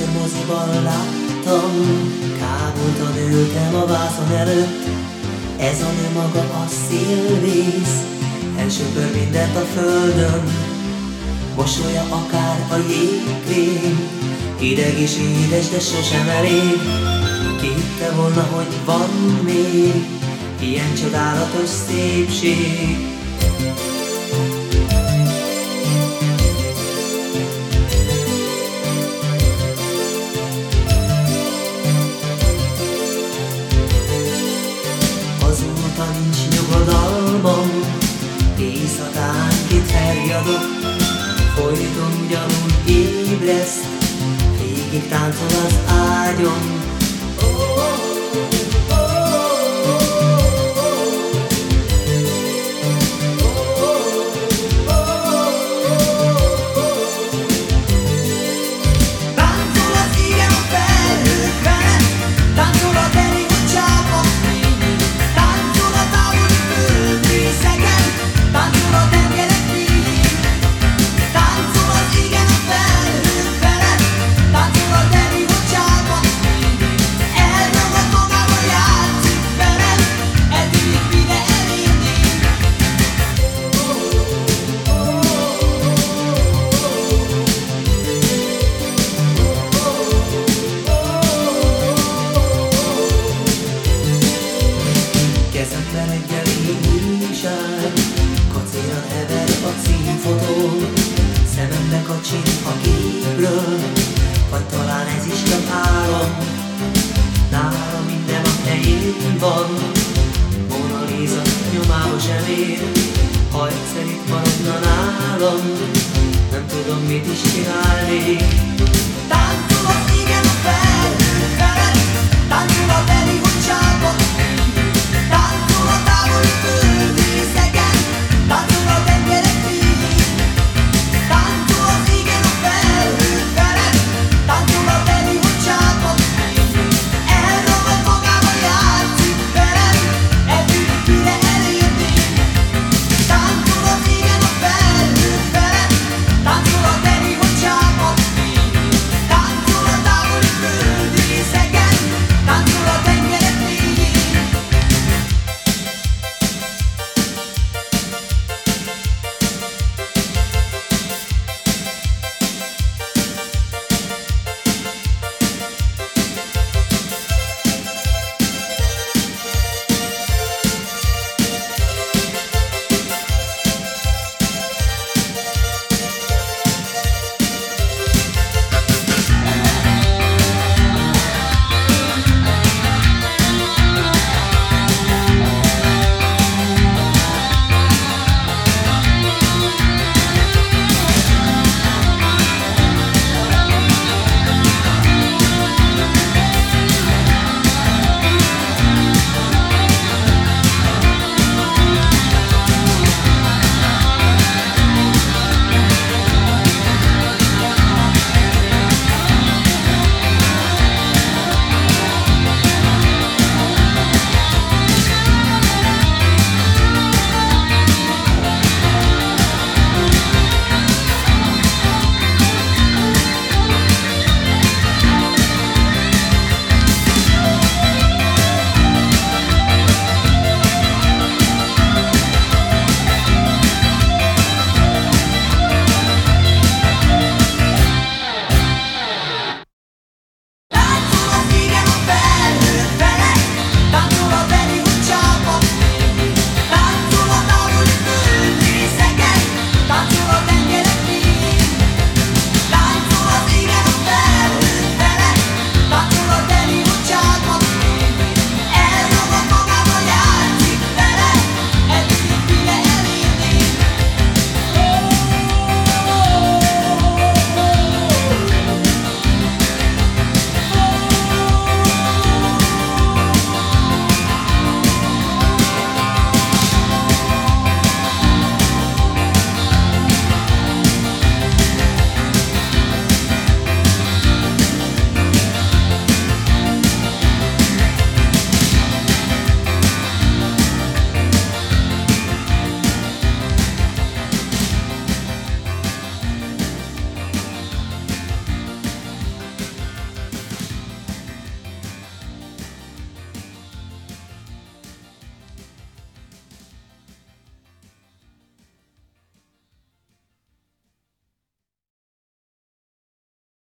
Először moziban láttam, kábultan ültem a vászon előtt. Ez a nő maga a Szilvész, elsöpör mindent a földön. Mosolya akár a jégkrém, hideg és édes, de sosem elég. Ki hitte volna, hogy van még ilyen csodálatos szépség? Azóta nincs nyugodalmam, éjszakánként herjadok. Folyton ugyanúgy ébreszt, végig táncol az ágyon. Kezemben egy elég újság, kacéran hever a címfotón. Szemembe kacsint a képről, vagy talán ez is csak álom. Nála minden a helyén van, Mona Lisa nyomába sem ér. Ha egyszer itt maradna nálam, nem tudom mit is csinálnék.